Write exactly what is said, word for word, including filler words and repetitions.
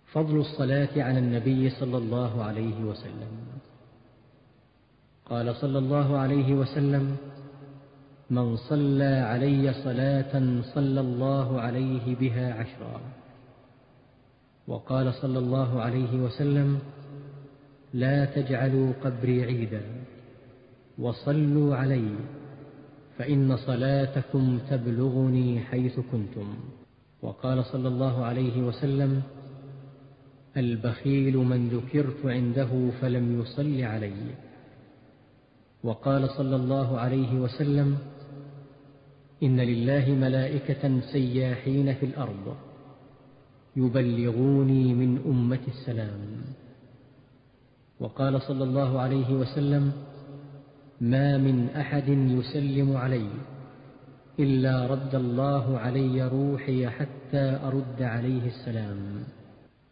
فضل الصلاة على النبي صلى الله عليه وسلم. قال صلى الله عليه وسلم: من صلى علي صلاة صلى الله عليه بها عشرا. وقال صلى الله عليه وسلم: لا تجعلوا قبري عيدا، وصلوا علي فإن صلاتكم تبلغني حيث كنتم. وقال صلى الله عليه وسلم: البخيل من ذكرت عنده فلم يصل علي. وقال صلى الله عليه وسلم: إن لله ملائكة سياحين في الأرض يبلغوني من أمة السلام. وقال صلى الله عليه وسلم: ما من أحد يسلم علي إلا رد الله علي روحي حتى أرد عليه السلام.